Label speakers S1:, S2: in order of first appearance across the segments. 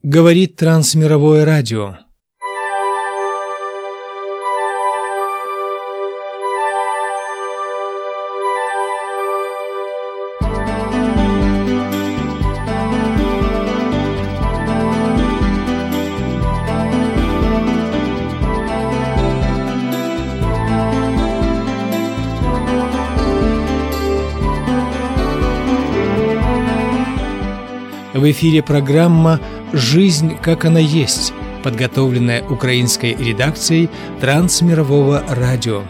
S1: Говорит Трансмировое радио. В эфире программа «Жизнь, как она есть», подготовленная украинской редакцией Трансмирового радио.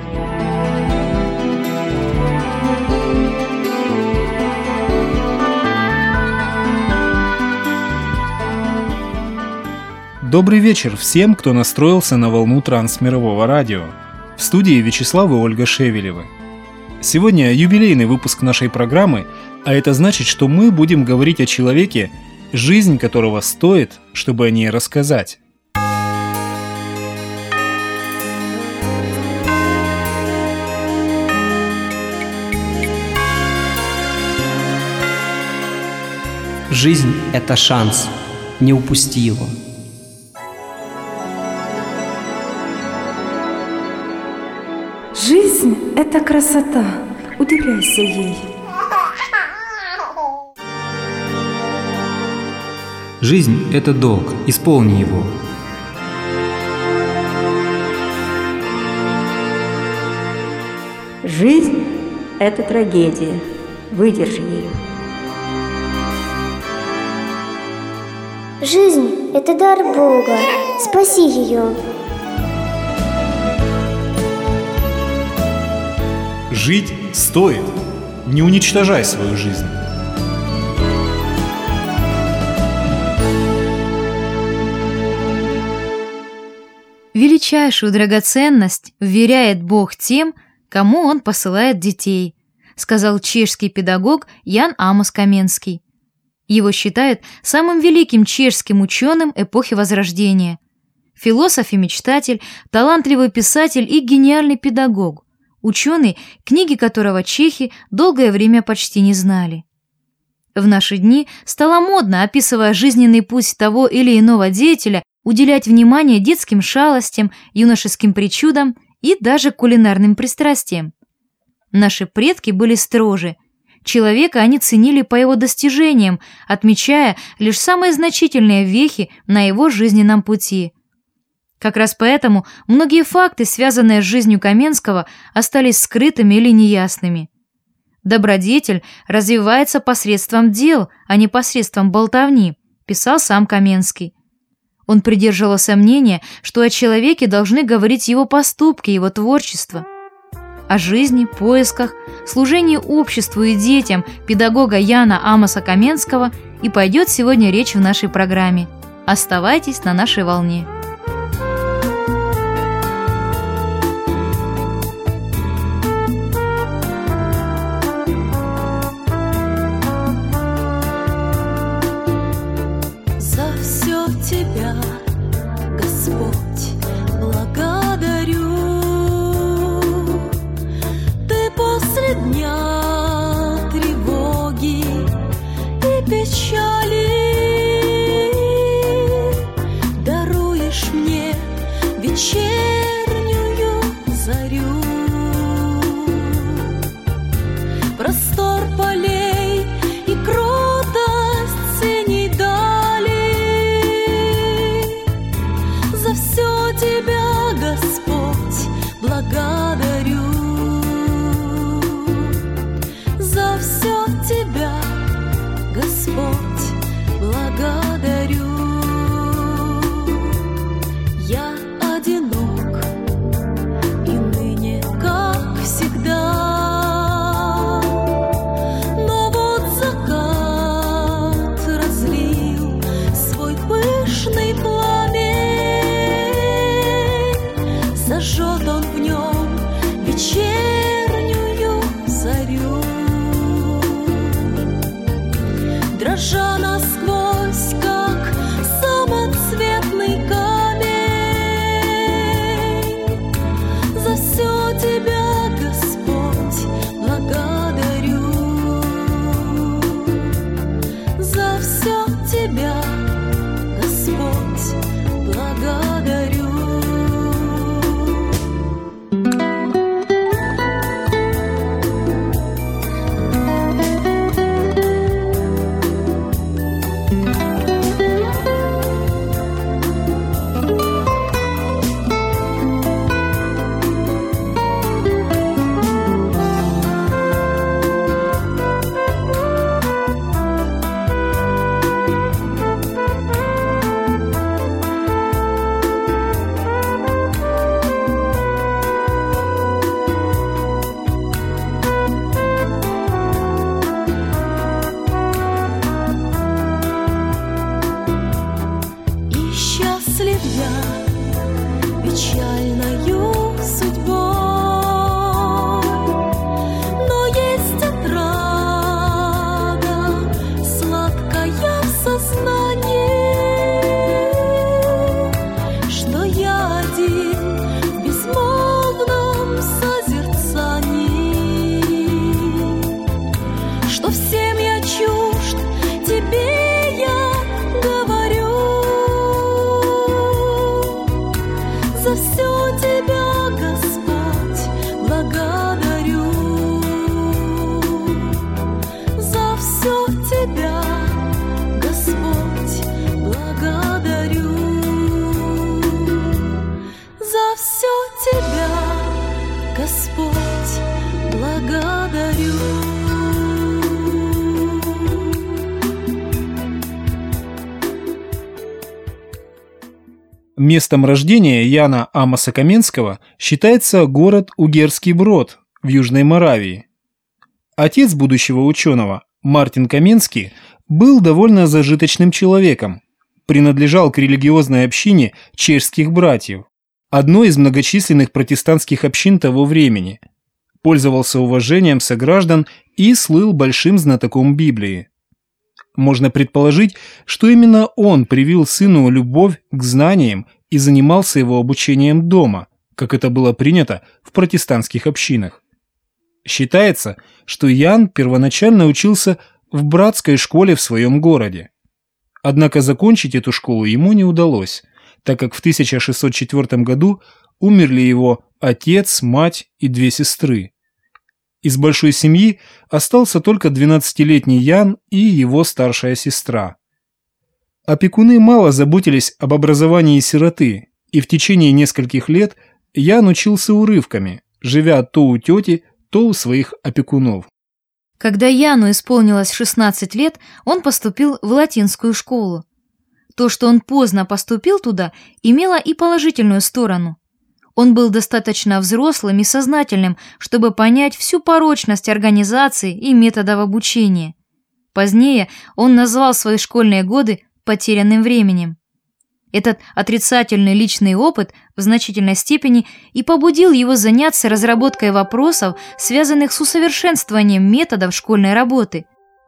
S2: Добрый вечер всем, кто настроился на волну Трансмирового радио. В студии Вячеслав и Ольга Шевелевы. Сегодня юбилейный выпуск нашей программы, а это значит, что мы будем говорить о человеке, жизнь которого стоит, чтобы о ней рассказать.
S3: Жизнь – это шанс. Не упусти его.
S4: Жизнь – это красота. Удивляйся ей.
S3: Жизнь – это долг. Исполни его.
S5: Жизнь – это трагедия. Выдержи ее.
S6: Жизнь – это дар Бога. Спаси ее.
S2: Жить стоит. Не уничтожай свою жизнь.
S7: Величайшую драгоценность вверяет Бог тем, кому Он посылает детей, сказал чешский педагог Ян Амос Каменский. Его считают самым великим чешским ученым эпохи Возрождения. Философ и мечтатель, талантливый писатель и гениальный педагог. Ученый, книги которого чехи долгое время почти не знали. В наши дни стало модно, описывая жизненный путь того или иного деятеля, уделять внимание детским шалостям, юношеским причудам и даже кулинарным пристрастиям. Наши предки были строже. Человека они ценили по его достижениям, отмечая лишь самые значительные вехи на его жизненном пути. Как раз поэтому многие факты, связанные с жизнью Каменского, остались скрытыми или неясными. «Добродетель развивается посредством дел, а не посредством болтовни», писал сам Каменский. Он придерживался мнения, что о человеке должны говорить его поступки, его творчество. О жизни, поисках, служении обществу и детям педагога Яна Амоса Каменского и пойдет сегодня речь в нашей программе. Оставайтесь на нашей волне.
S8: Тебя, Господь, благодарю. Ты после дня тревоги и печали даруешь я печальною судьбой. Но есть отрада сладкая в сознании, что я один в безмолвном созерцании, что всем я чужд, тебе я говорю. За все тебя, Господь, благодарю. За все тебя, Господь, благодарю. За все тебя, Господь, благодарю.
S2: Местом рождения Яна Амоса Каменского считается город Угерский Брод в Южной Моравии. Отец будущего ученого, Мартин Каменский, был довольно зажиточным человеком, принадлежал к религиозной общине чешских братьев, одной из многочисленных протестантских общин того времени, пользовался уважением сограждан и слыл большим знатоком Библии. Можно предположить, что именно он привил сыну любовь к знаниям и занимался его обучением дома, как это было принято в протестантских общинах. Считается, что Ян первоначально учился в братской школе в своем городе. Однако закончить эту школу ему не удалось, так как в 1604 году умерли его отец, мать и 2 сестры. Из большой семьи остался только 12-летний Ян и его старшая сестра. Опекуны мало заботились об образовании сироты, и в течение нескольких лет Ян учился урывками, живя то у тети, то у своих опекунов.
S7: Когда Яну исполнилось 16 лет, он поступил в латинскую школу. То, что он поздно поступил туда, имело и положительную сторону. Он был достаточно взрослым и сознательным, чтобы понять всю порочность организации и методов обучения. Позднее он назвал свои школьные годы потерянным временем. Этот отрицательный личный опыт в значительной степени и побудил его заняться разработкой вопросов, связанных с усовершенствованием методов школьной работы.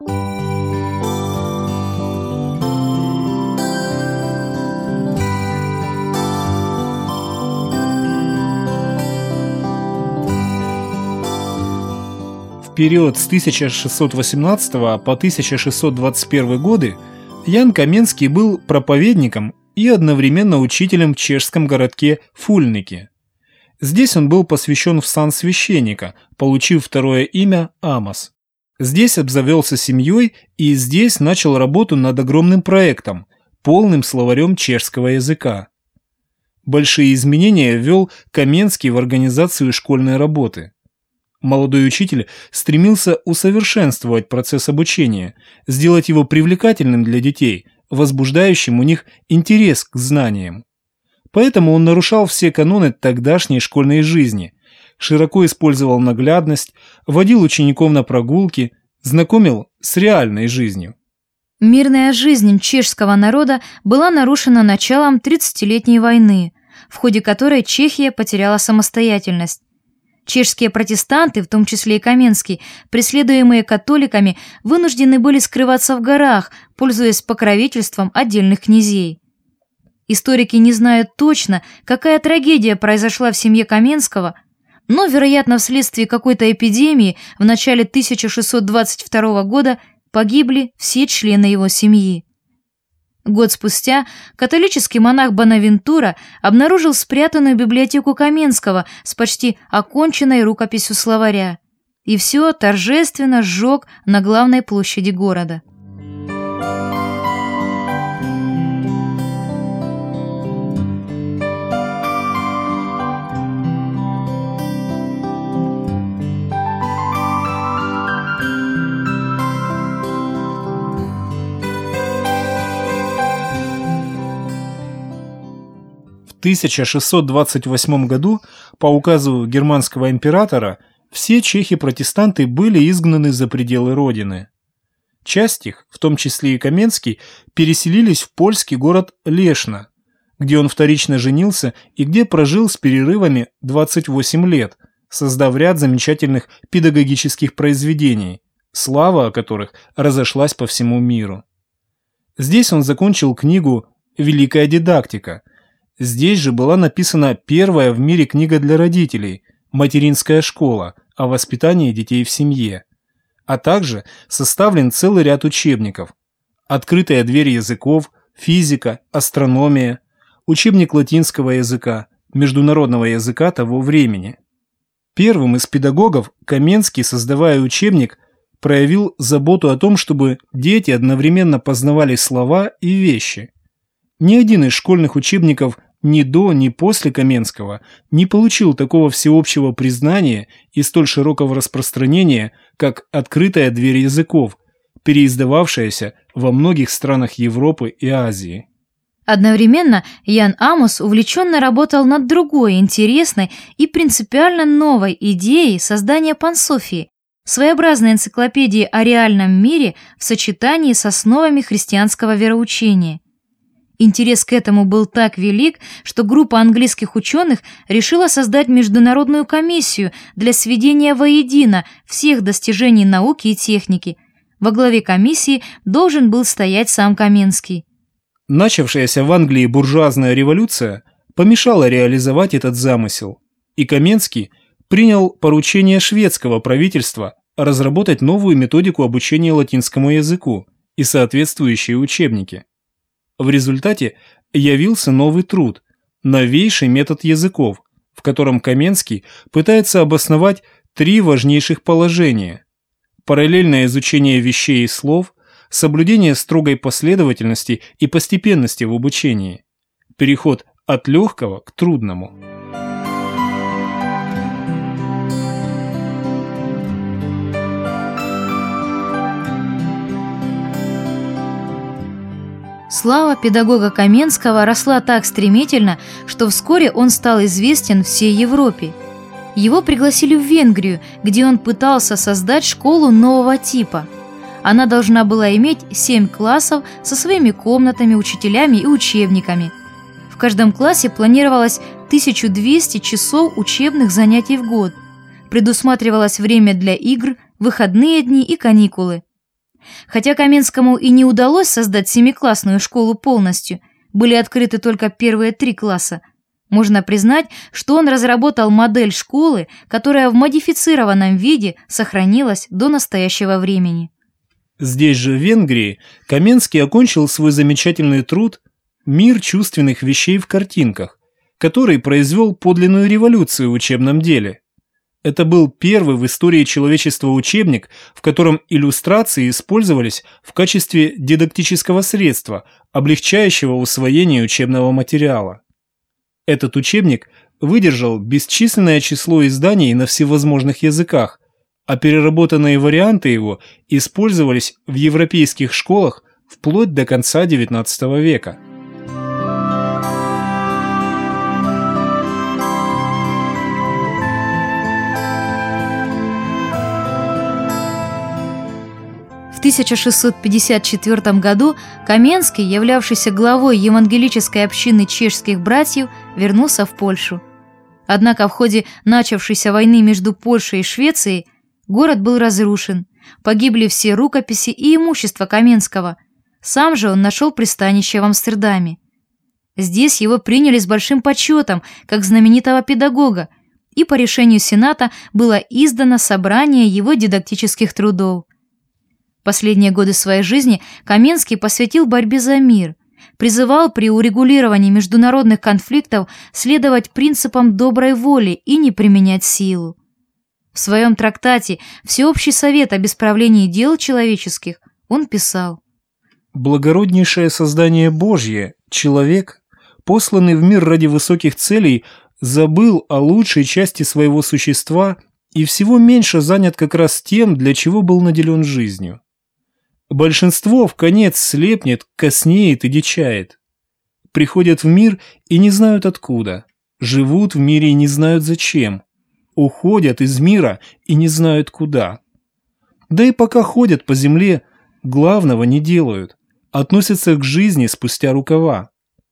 S2: В период с 1618 по 1621 годы Ян Каменский был проповедником и одновременно учителем в чешском городке Фульнике. Здесь он был посвящен в сан священника, получив второе имя Амос. Здесь обзавелся семьей и здесь начал работу над огромным проектом, полным словарем чешского языка. Большие изменения ввел Каменский в организацию школьной работы. Молодой учитель стремился усовершенствовать процесс обучения, сделать его привлекательным для детей, возбуждающим у них интерес к знаниям. Поэтому он нарушал все каноны тогдашней школьной жизни, широко использовал наглядность, водил учеников на прогулки, знакомил с реальной жизнью.
S7: Мирная жизнь чешского народа была нарушена началом 30-летней войны, в ходе которой Чехия потеряла самостоятельность. Чешские протестанты, в том числе и Каменский, преследуемые католиками, вынуждены были скрываться в горах, пользуясь покровительством отдельных князей. Историки не знают точно, какая трагедия произошла в семье Каменского, но, вероятно, вследствие какой-то эпидемии в начале 1622 года погибли все члены его семьи. Год спустя католический монах Бонавентура обнаружил спрятанную библиотеку Каменского с почти оконченной рукописью словаря, и все торжественно сжег на главной площади города.
S2: В 1628 году по указу германского императора все чехи-протестанты были изгнаны за пределы родины. Часть их, в том числе и Каменский, переселились в польский город Лешно, где он вторично женился и где прожил с перерывами 28 лет, создав ряд замечательных педагогических произведений, слава о которых разошлась по всему миру. Здесь он закончил книгу «Великая дидактика». Здесь же была написана первая в мире книга для родителей «Материнская школа» о воспитании детей в семье, а также составлен целый ряд учебников: «Открытая дверь языков», «Физика», «Астрономия», учебник латинского языка, международного языка того времени. Первым из педагогов Каменский, создавая учебник, проявил заботу о том, чтобы дети одновременно познавали слова и вещи. Ни один из школьных учебников ни до, ни после Каменского не получил такого всеобщего признания и столь широкого распространения, как «Открытая дверь языков», переиздававшаяся во многих странах Европы и Азии.
S7: Одновременно Ян Амос увлеченно работал над другой интересной и принципиально новой идеей создания пансофии, своеобразной энциклопедии о реальном мире в сочетании с основами христианского вероучения. Интерес к этому был так велик, что группа английских ученых решила создать международную комиссию для сведения воедино всех достижений науки и техники. Во главе комиссии должен был стоять сам Каменский.
S2: Начавшаяся в Англии буржуазная революция помешала реализовать этот замысел, и Каменский принял поручение шведского правительства разработать новую методику обучения латинскому языку и соответствующие учебники. В результате явился новый труд «Новейший метод языков», в котором Каменский пытается обосновать три важнейших положения: параллельное изучение вещей и слов, соблюдение строгой последовательности и постепенности в обучении, переход от легкого к трудному.
S7: Слава педагога Каменского росла так стремительно, что вскоре он стал известен всей Европе. Его пригласили в Венгрию, где он пытался создать школу нового типа. Она должна была иметь 7 классов со своими комнатами, учителями и учебниками. В каждом классе планировалось 1200 часов учебных занятий в год. Предусматривалось время для игр, выходные дни и каникулы. Хотя Каменскому и не удалось создать 7-классную школу полностью, были открыты только первые 3 класса, можно признать, что он разработал модель школы, которая в модифицированном виде сохранилась до настоящего времени.
S2: Здесь же, в Венгрии, Каменский окончил свой замечательный труд «Мир чувственных вещей в картинках», который произвел подлинную революцию в учебном деле. Это был первый в истории человечества учебник, в котором иллюстрации использовались в качестве дидактического средства, облегчающего усвоение учебного материала. Этот учебник выдержал бесчисленное число изданий на всевозможных языках, а переработанные варианты его использовались в европейских школах вплоть до конца XIX века.
S7: В 1654 году Каменский, являвшийся главой евангелической общины чешских братьев, вернулся в Польшу. Однако в ходе начавшейся войны между Польшей и Швецией город был разрушен, погибли все рукописи и имущество Каменского. Сам же он нашел пристанище в Амстердаме. Здесь его приняли с большим почетом, как знаменитого педагога, и по решению Сената было издано собрание его дидактических трудов. Последние годы своей жизни Каменский посвятил борьбе за мир, призывал при урегулировании международных конфликтов следовать принципам доброй воли и не применять силу. В своем трактате «Всеобщий совет об исправлении дел человеческих» он писал:
S2: «Благороднейшее создание Божье, человек, посланный в мир ради высоких целей, забыл о лучшей части своего существа и всего меньше занят как раз тем, для чего был наделен жизнью. Большинство вконец слепнет, коснеет и дичает. Приходят в мир и не знают откуда, живут в мире и не знают зачем, уходят из мира и не знают куда. Да и пока ходят по земле, главного не делают, относятся к жизни спустя рукава.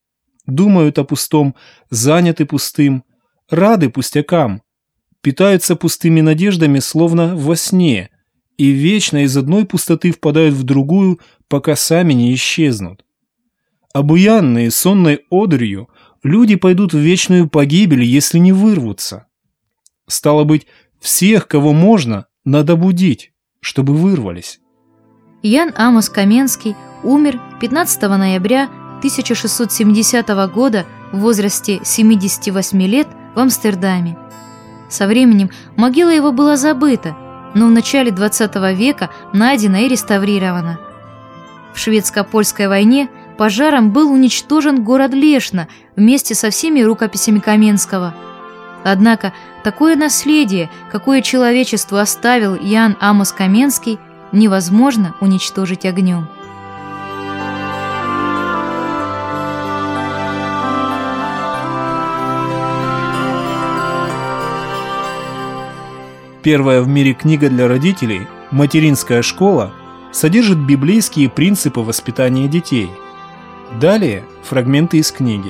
S2: думают о пустом, заняты пустым, рады пустякам, питаются пустыми надеждами, словно во сне, и вечно из одной пустоты впадают в другую, пока сами не исчезнут. Обуянные сонной одурью, люди пойдут в вечную погибель, если не вырвутся. Стало быть, всех, кого можно, надо будить, чтобы вырвались.
S7: Ян Амос Каменский умер 15 ноября 1670 года в возрасте 78 лет в Амстердаме. Со временем могила его была забыта, но в начале 20 века найдена и реставрирована. В шведско-польской войне пожаром был уничтожен город Лешно вместе со всеми рукописями Каменского. Однако такое наследие, какое человечеству оставил Ян Амос Каменский, невозможно уничтожить огнем.
S2: Первая в мире книга для родителей «Материнская школа» содержит библейские принципы воспитания детей. Далее фрагменты из книги.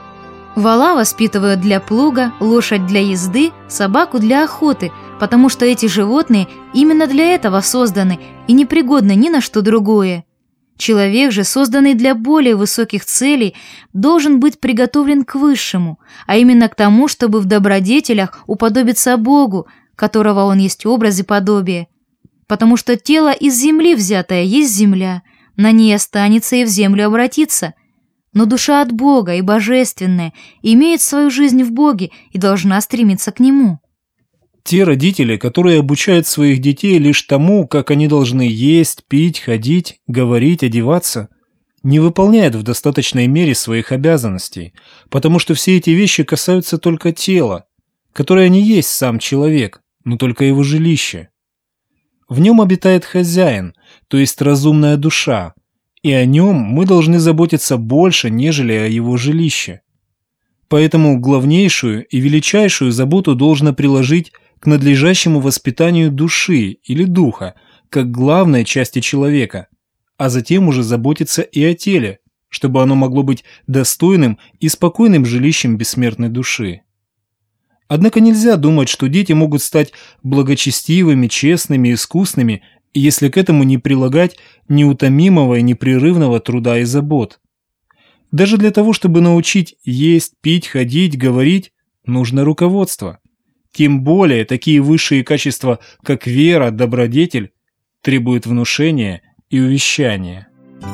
S7: Вола воспитывают для плуга, лошадь для езды, собаку для охоты, потому что эти животные именно для этого созданы и непригодны ни на что другое. Человек же, созданный для более высоких целей, должен быть приготовлен к высшему, а именно к тому, чтобы в добродетелях уподобиться Богу, которого он есть образ и подобие. Потому что тело из земли взятое есть земля, на ней останется и в землю обратится. Но душа от Бога и божественная имеет свою жизнь в Боге и должна стремиться к Нему.
S2: Те родители, которые обучают своих детей лишь тому, как они должны есть, пить, ходить, говорить, одеваться, не выполняют в достаточной мере своих обязанностей, потому что все эти вещи касаются только тела, которое не есть сам человек, но только его жилище. В нем обитает хозяин, то есть разумная душа, и о нем мы должны заботиться больше, нежели о его жилище. Поэтому главнейшую и величайшую заботу должно приложить к надлежащему воспитанию души или духа, как главной части человека, а затем уже заботиться и о теле, чтобы оно могло быть достойным и спокойным жилищем бессмертной души. Однако нельзя думать, что дети могут стать благочестивыми, честными, искусными, если к этому не прилагать неутомимого и непрерывного труда и забот. Даже для того, чтобы научить есть, пить, ходить, говорить, нужно руководство. Тем более такие высшие качества, как вера, добродетель, требуют внушения и увещания.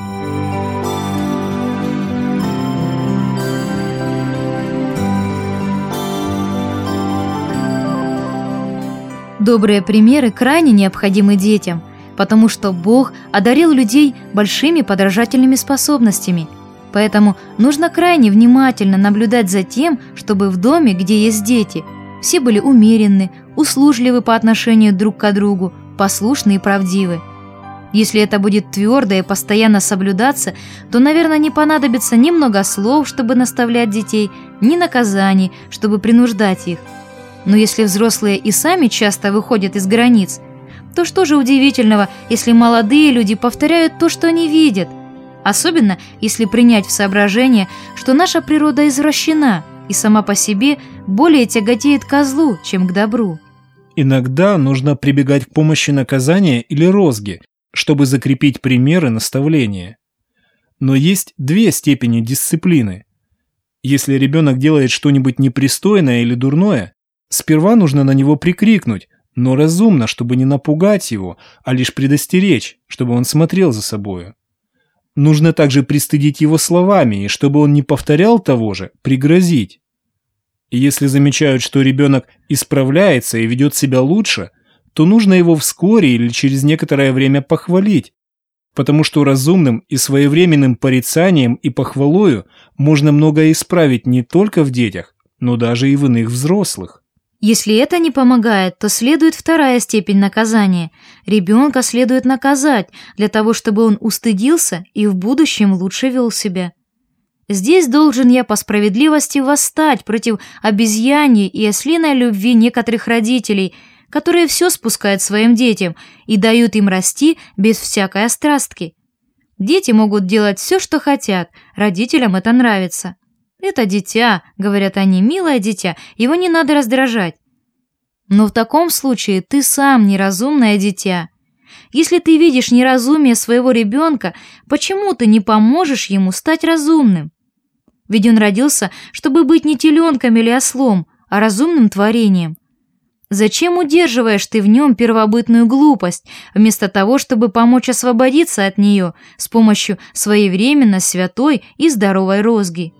S7: Добрые примеры крайне необходимы детям, потому что Бог одарил людей большими подражательными способностями. Поэтому нужно крайне внимательно наблюдать за тем, чтобы в доме, где есть дети, все были умеренны, услужливы по отношению друг к другу, послушны и правдивы. Если это будет твердо и постоянно соблюдаться, то, наверное, не понадобится ни много слов, чтобы наставлять детей, ни наказаний, чтобы принуждать их. Но если взрослые и сами часто выходят из границ, то что же удивительного, если молодые люди повторяют то, что они видят? Особенно, если принять в соображение, что наша природа извращена и сама по себе более тяготеет ко злу, чем к добру.
S2: Иногда нужно прибегать к помощи наказания или розги, чтобы закрепить примеры наставления. Но есть две степени дисциплины. Если ребенок делает что-нибудь непристойное или дурное, сперва нужно на него прикрикнуть, но разумно, чтобы не напугать его, а лишь предостеречь, чтобы он смотрел за собою. Нужно также пристыдить его словами, и чтобы он не повторял того же, пригрозить. И если замечают, что ребенок исправляется и ведет себя лучше, то нужно его вскоре или через некоторое время похвалить, потому что разумным и своевременным порицанием и похвалою можно многое исправить не только в детях, но даже и в иных взрослых.
S7: Если это не помогает, то следует вторая степень наказания. Ребенка следует наказать для того, чтобы он устыдился и в будущем лучше вел себя. Здесь должен я по справедливости восстать против обезьяньей и ослиной любви некоторых родителей, которые все спускают своим детям и дают им расти без всякой острастки. Дети могут делать все, что хотят, родителям это нравится. «Это дитя», — говорят они, — «милое дитя, его не надо раздражать». Но в таком случае ты сам неразумное дитя. Если ты видишь неразумие своего ребенка, почему ты не поможешь ему стать разумным? Ведь он родился, чтобы быть не теленком или ослом, а разумным творением. Зачем удерживаешь ты в нем первобытную глупость, вместо того, чтобы помочь освободиться от нее с помощью своевременно святой и здоровой розги?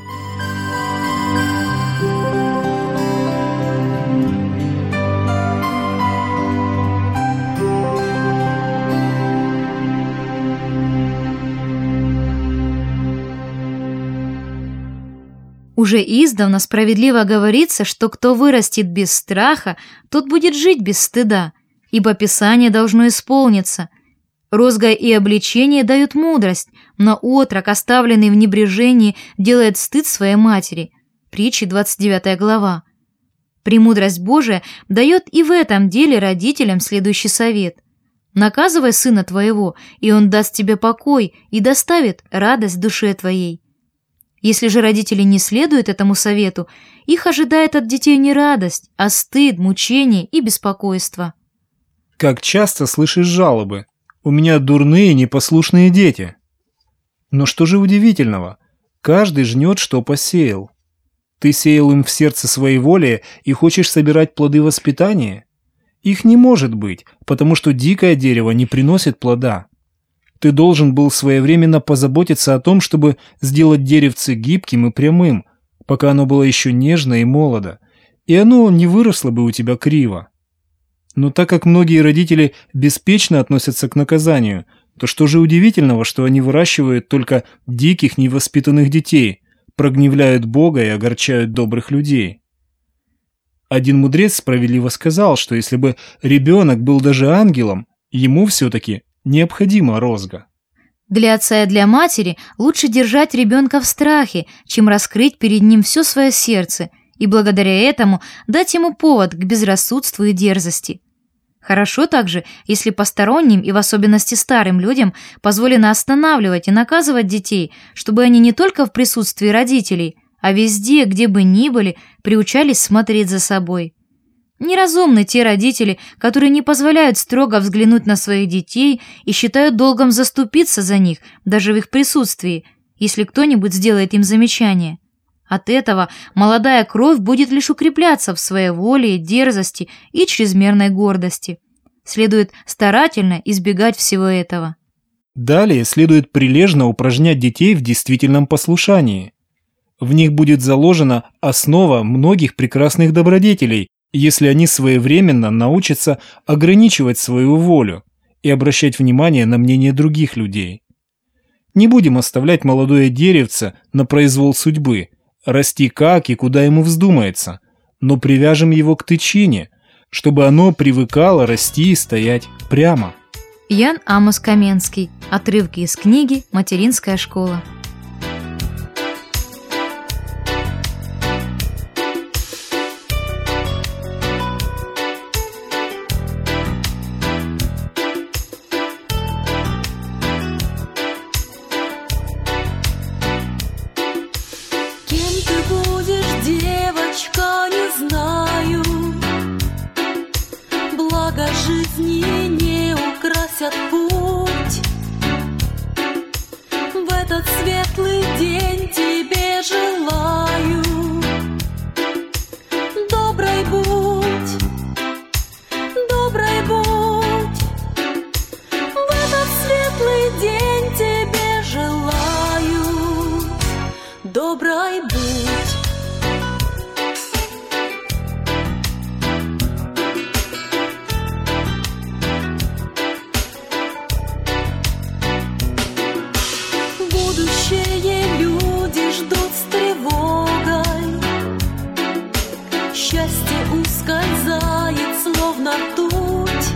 S7: Уже издавна справедливо говорится, что кто вырастет без страха, тот будет жить без стыда, ибо Писание должно исполниться. Розга и обличение дают мудрость, но отрок, оставленный в небрежении, делает стыд своей матери. Притчи, 29 глава. Премудрость Божия дает и в этом деле родителям следующий совет. Наказывай сына твоего, и он даст тебе покой и доставит радость душе твоей. Если же родители не следуют этому совету, их ожидает от детей не радость, а стыд, мучение и беспокойство.
S2: Как часто слышишь жалобы: «У меня дурные, непослушные дети». Но что же удивительного? Каждый жнет, что посеял. Ты сеял им в сердце своеволие и хочешь собирать плоды воспитания? Их не может быть, потому что дикое дерево не приносит плода. Ты должен был своевременно позаботиться о том, чтобы сделать деревце гибким и прямым, пока оно было еще нежно и молодо, и оно не выросло бы у тебя криво. Но так как многие родители беспечно относятся к наказанию, то что же удивительного, что они выращивают только диких, невоспитанных детей, прогневляют Бога и огорчают добрых людей? Один мудрец справедливо сказал, что если бы ребенок был даже ангелом, ему все-таки необходима розга.
S7: Для отца и для матери лучше держать ребенка в страхе, чем раскрыть перед ним все свое сердце и благодаря этому дать ему повод к безрассудству и дерзости. Хорошо также, если посторонним и в особенности старым людям позволено останавливать и наказывать детей, чтобы они не только в присутствии родителей, а везде, где бы ни были, приучались смотреть за собой. Неразумны те родители, которые не позволяют строго взглянуть на своих детей и считают долгом заступиться за них, даже в их присутствии, если кто-нибудь сделает им замечание. От этого молодая кровь будет лишь укрепляться в своеволии, дерзости и чрезмерной гордости. Следует старательно избегать всего этого.
S2: Далее следует прилежно упражнять детей в действительном послушании. В них будет заложена основа многих прекрасных добродетелей, если они своевременно научатся ограничивать свою волю и обращать внимание на мнение других людей. Не будем оставлять молодое деревце на произвол судьбы, расти как и куда ему вздумается, но привяжем его к тычине, чтобы оно привыкало расти и стоять прямо.
S7: Ян Амос Каменский. Отрывки из книги «Материнская школа».
S8: Жизни не украсят путь. В этот светлый день тебе желаю доброй будь, доброй будь. В этот светлый день тебе желаю доброй будь. Люди ждут с тревогой, счастье ускользает, словно ртуть.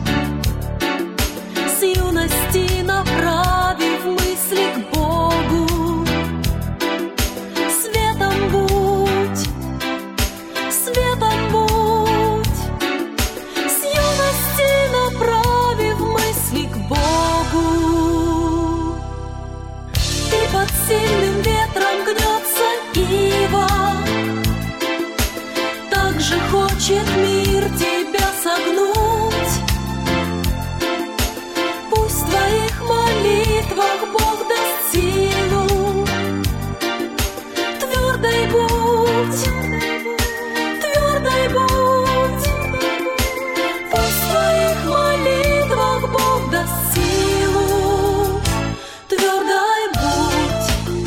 S8: С юности направив мысли к Богу, светом будь, светом будь. С юности направив мысли к Богу, под сильным ветром гнется хочет мир тебя согнуть. Пусть в твоих молитвах Бог даст силу. Твердой будь, твердой будь. Пусть в твоих молитвах Бог даст силу. Твердой будь.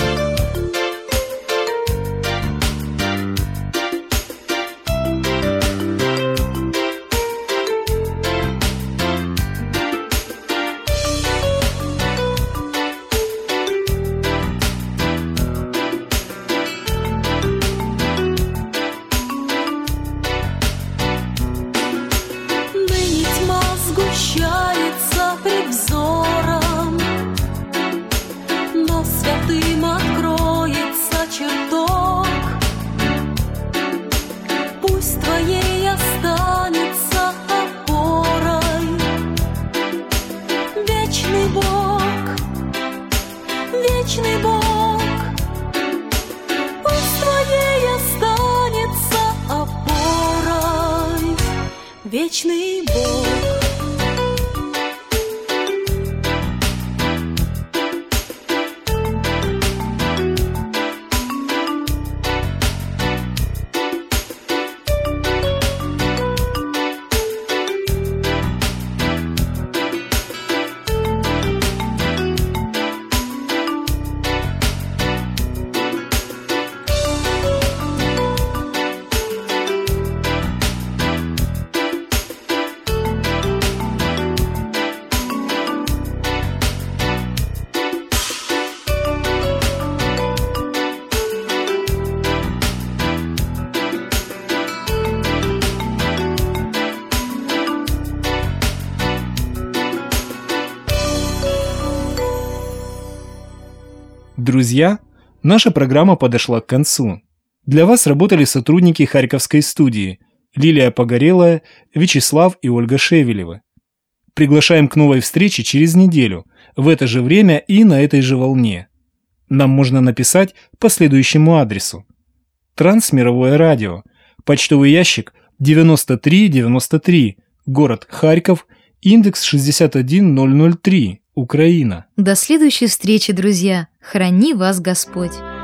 S8: Ныне тьма сгущается пред взором, но святым откроется чертог. Пусть твоей останется опорой вечный Бог, вечный Бог. Пусть твоей останется опорой вечный Бог.
S2: Друзья, наша программа подошла к концу. Для вас работали сотрудники Харьковской студии Лилия Погорелая, Вячеслав и Ольга Шевелевы. Приглашаем к новой встрече через неделю, в это же время и на этой же волне. Нам можно написать по следующему адресу. Трансмировое радио, почтовый ящик 9393, город Харьков, индекс 61003, Украина.
S7: До следующей встречи, друзья. Храни вас Господь.